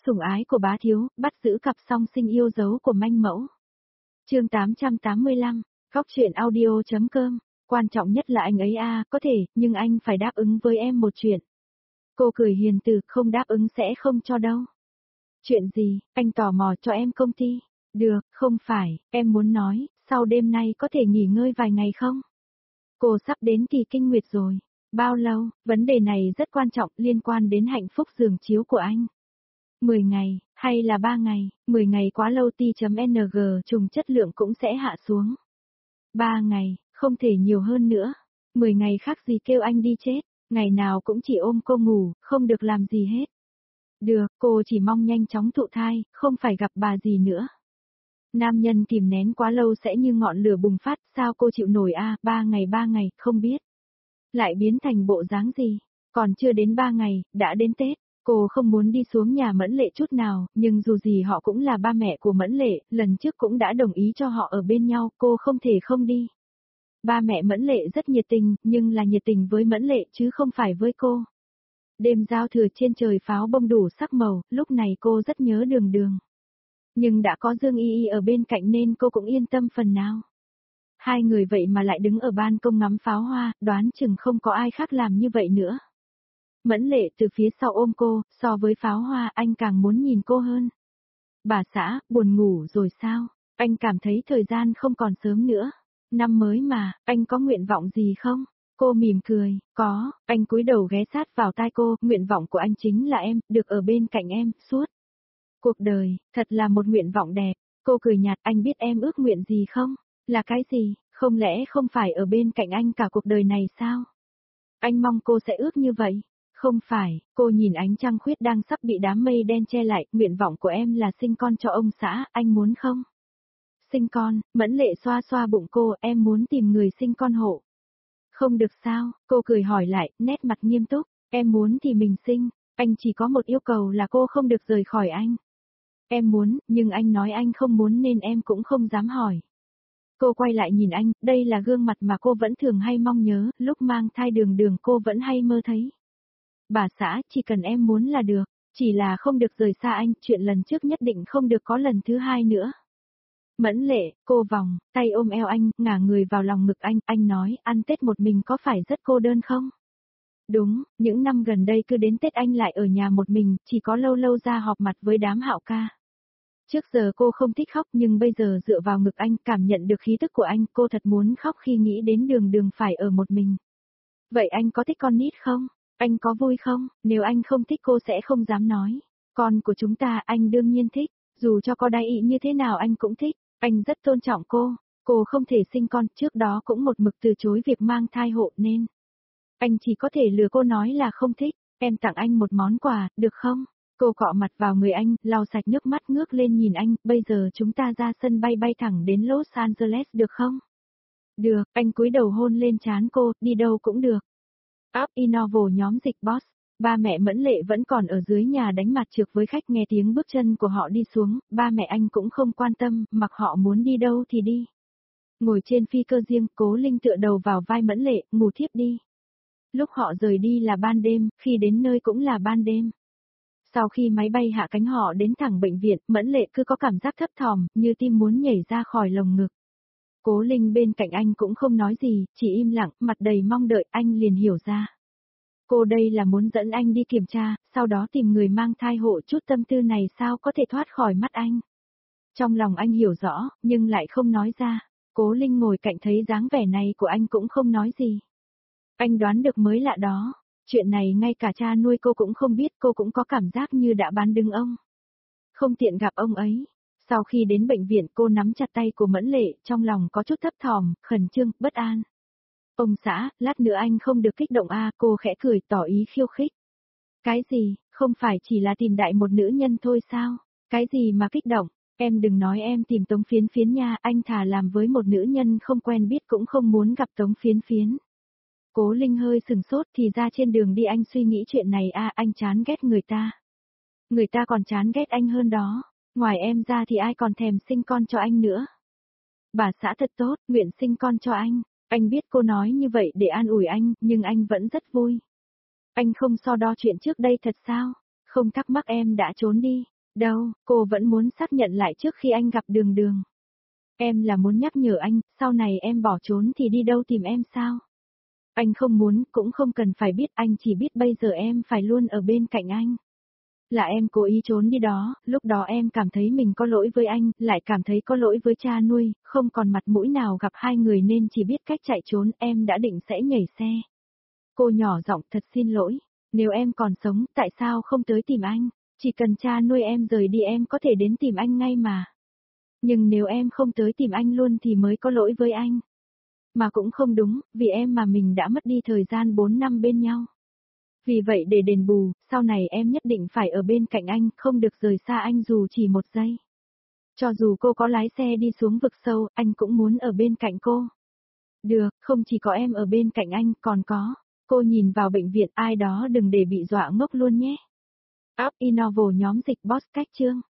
Sủng ái của bá thiếu, bắt giữ cặp song sinh yêu dấu của manh mẫu. Chương 885, Góc truyện audio.com, quan trọng nhất là anh ấy có thể, nhưng anh phải đáp ứng với em một chuyện. Cô cười hiền từ, không đáp ứng sẽ không cho đâu. Chuyện gì, anh tò mò cho em công ty. Được, không phải, em muốn nói, sau đêm nay có thể nghỉ ngơi vài ngày không? Cô sắp đến kỳ kinh nguyệt rồi. Bao lâu, vấn đề này rất quan trọng liên quan đến hạnh phúc giường chiếu của anh. 10 ngày, hay là 3 ngày, 10 ngày quá lâu T.ng trùng chất lượng cũng sẽ hạ xuống. 3 ngày, không thể nhiều hơn nữa. 10 ngày khác gì kêu anh đi chết, ngày nào cũng chỉ ôm cô ngủ, không được làm gì hết. Được, cô chỉ mong nhanh chóng thụ thai, không phải gặp bà gì nữa. Nam nhân kìm nén quá lâu sẽ như ngọn lửa bùng phát, sao cô chịu nổi 3 ngày, không biết. Lại biến thành bộ dáng gì, còn chưa đến 3 ngày, đã đến Tết. Cô không muốn đi xuống nhà Mẫn Lệ chút nào, nhưng dù gì họ cũng là ba mẹ của Mẫn Lệ, lần trước cũng đã đồng ý cho họ ở bên nhau, cô không thể không đi. Ba mẹ Mẫn Lệ rất nhiệt tình, nhưng là nhiệt tình với Mẫn Lệ chứ không phải với cô. Đêm giao thừa trên trời pháo bông đủ sắc màu, lúc này cô rất nhớ Đường Đường. Nhưng đã có Dương Y Y ở bên cạnh nên cô cũng yên tâm phần nào. Hai người vậy mà lại đứng ở ban công ngắm pháo hoa, đoán chừng không có ai khác làm như vậy nữa. Mẫn Lệ từ phía sau ôm cô, so với pháo hoa anh càng muốn nhìn cô hơn. Bà xã, buồn ngủ rồi sao? Anh cảm thấy thời gian không còn sớm nữa. Năm mới mà, anh có nguyện vọng gì không? Cô mỉm cười, có, anh cúi đầu ghé sát vào tai cô, nguyện vọng của anh chính là em, được ở bên cạnh em, suốt. Cuộc đời, thật là một nguyện vọng đẹp. Cô cười nhạt, anh biết em ước nguyện gì không? Là cái gì, không lẽ không phải ở bên cạnh anh cả cuộc đời này sao? Anh mong cô sẽ ước như vậy. Không phải, cô nhìn ánh trăng khuyết đang sắp bị đám mây đen che lại, nguyện vọng của em là sinh con cho ông xã, anh muốn không? Sinh con, Mẫn Lệ xoa xoa bụng cô, em muốn tìm người sinh con hộ. Không được sao, cô cười hỏi lại, nét mặt nghiêm túc, em muốn thì mình sinh, anh chỉ có một yêu cầu là cô không được rời khỏi anh. Em muốn, nhưng anh nói anh không muốn nên em cũng không dám hỏi. Cô quay lại nhìn anh, đây là gương mặt mà cô vẫn thường hay mong nhớ, lúc mang thai Đường Đường cô vẫn hay mơ thấy. Bà xã, chỉ cần em muốn là được, chỉ là không được rời xa anh, chuyện lần trước nhất định không được có lần thứ hai nữa. Mẫn Lệ, cô vòng, tay ôm eo anh, ngả người vào lòng ngực anh nói, ăn Tết một mình có phải rất cô đơn không? Đúng, những năm gần đây cứ đến Tết anh lại ở nhà một mình, chỉ có lâu lâu ra họp mặt với đám Hạo ca. Trước giờ cô không thích khóc nhưng bây giờ dựa vào ngực anh, cảm nhận được khí tức của anh, cô thật muốn khóc khi nghĩ đến Đường Đường phải ở một mình. Vậy anh có thích con nít không? Anh có vui không? Nếu anh không thích cô sẽ không dám nói. Con của chúng ta anh đương nhiên thích, dù cho có đai ý như thế nào anh cũng thích, anh rất tôn trọng cô không thể sinh con, trước đó cũng một mực từ chối việc mang thai hộ nên. Anh chỉ có thể lừa cô nói là không thích, em tặng anh một món quà, được không? Cô cọ mặt vào người anh, lau sạch nước mắt ngước lên nhìn anh, bây giờ chúng ta ra sân bay thẳng đến Los Angeles được không? Được, anh cúi đầu hôn lên trán cô, đi đâu cũng được. Up Innovo nhóm dịch boss, ba mẹ Mẫn Lệ vẫn còn ở dưới nhà đánh mặt trược với khách nghe tiếng bước chân của họ đi xuống, ba mẹ anh cũng không quan tâm, mặc họ muốn đi đâu thì đi. Ngồi trên phi cơ riêng, Cố Linh tựa đầu vào vai Mẫn Lệ, ngủ thiếp đi. Lúc họ rời đi là ban đêm, khi đến nơi cũng là ban đêm. Sau khi máy bay hạ cánh họ đến thẳng bệnh viện, Mẫn Lệ cứ có cảm giác thấp thỏm, như tim muốn nhảy ra khỏi lồng ngực. Cố Linh bên cạnh anh cũng không nói gì, chỉ im lặng, mặt đầy mong đợi, anh liền hiểu ra. Cô đây là muốn dẫn anh đi kiểm tra, sau đó tìm người mang thai hộ, chút tâm tư này sao có thể thoát khỏi mắt anh. Trong lòng anh hiểu rõ, nhưng lại không nói ra. Cố Linh ngồi cạnh thấy dáng vẻ này của anh cũng không nói gì. Anh đoán được mới lạ đó. Chuyện này ngay cả cha nuôi cô cũng không biết, cô cũng có cảm giác như đã bán đứng ông. Không tiện gặp ông ấy. Sau khi đến bệnh viện cô nắm chặt tay của Mẫn Lệ, trong lòng có chút thấp thỏm, khẩn trương, bất an. Ông xã, lát nữa anh không được kích động cô khẽ cười tỏ ý khiêu khích. Cái gì, không phải chỉ là tìm đại một nữ nhân thôi sao? Cái gì mà kích động, em đừng nói em tìm Tống Phiến Phiến nha, anh thà làm với một nữ nhân không quen biết cũng không muốn gặp Tống Phiến Phiến. Cố Linh hơi sừng sốt thì ra trên đường đi anh suy nghĩ chuyện này anh chán ghét người ta. Người ta còn chán ghét anh hơn đó, ngoài em ra thì ai còn thèm sinh con cho anh nữa. Bà xã thật tốt, nguyện sinh con cho anh biết cô nói như vậy để an ủi anh, nhưng anh vẫn rất vui. Anh không so đo chuyện trước đây thật sao? Không thắc mắc em đã trốn đi. Đâu, cô vẫn muốn xác nhận lại trước khi anh gặp Đường Đường. Em là muốn nhắc nhở anh, sau này em bỏ trốn thì đi đâu tìm em sao? Anh không muốn, cũng không cần phải biết, anh chỉ biết bây giờ em phải luôn ở bên cạnh anh. Là em cố ý trốn đi đó, lúc đó em cảm thấy mình có lỗi với anh, lại cảm thấy có lỗi với cha nuôi, không còn mặt mũi nào gặp hai người nên chỉ biết cách chạy trốn, em đã định sẽ nhảy xe. Cô nhỏ giọng, thật xin lỗi, nếu em còn sống, tại sao không tới tìm anh? Chỉ cần cha nuôi em rời đi em có thể đến tìm anh ngay mà. Nhưng nếu em không tới tìm anh luôn thì mới có lỗi với anh. Mà cũng không đúng, vì em mà mình đã mất đi thời gian 4 năm bên nhau. Vì vậy để đền bù, sau này em nhất định phải ở bên cạnh anh, không được rời xa anh dù chỉ một giây. Cho dù cô có lái xe đi xuống vực sâu, anh cũng muốn ở bên cạnh cô. Được, không chỉ có em ở bên cạnh anh, còn có. Cô nhìn vào bệnh viện, ai đó đừng để bị dọa ngốc luôn nhé. App Innovo nhóm dịch boss cách chương.